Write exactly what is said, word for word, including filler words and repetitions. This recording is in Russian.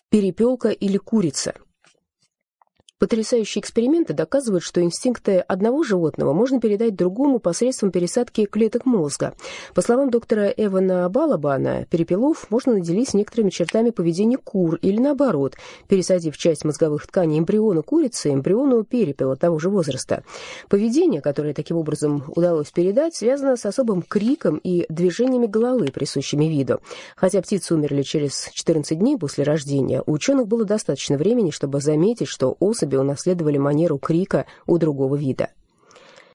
перепелка или курица. Потрясающие эксперименты доказывают, что инстинкты одного животного можно передать другому посредством пересадки клеток мозга. По словам доктора Эвана Балабана, перепелов можно наделить некоторыми чертами поведения кур или наоборот, пересадив часть мозговых тканей эмбриона курицы эмбриону перепела того же возраста. Поведение, которое таким образом удалось передать, связано с особым криком и движениями головы, присущими виду. Хотя птицы умерли через четырнадцать дней после рождения, у ученых было достаточно времени, чтобы заметить, что особи унаследовали манеру крика у другого вида.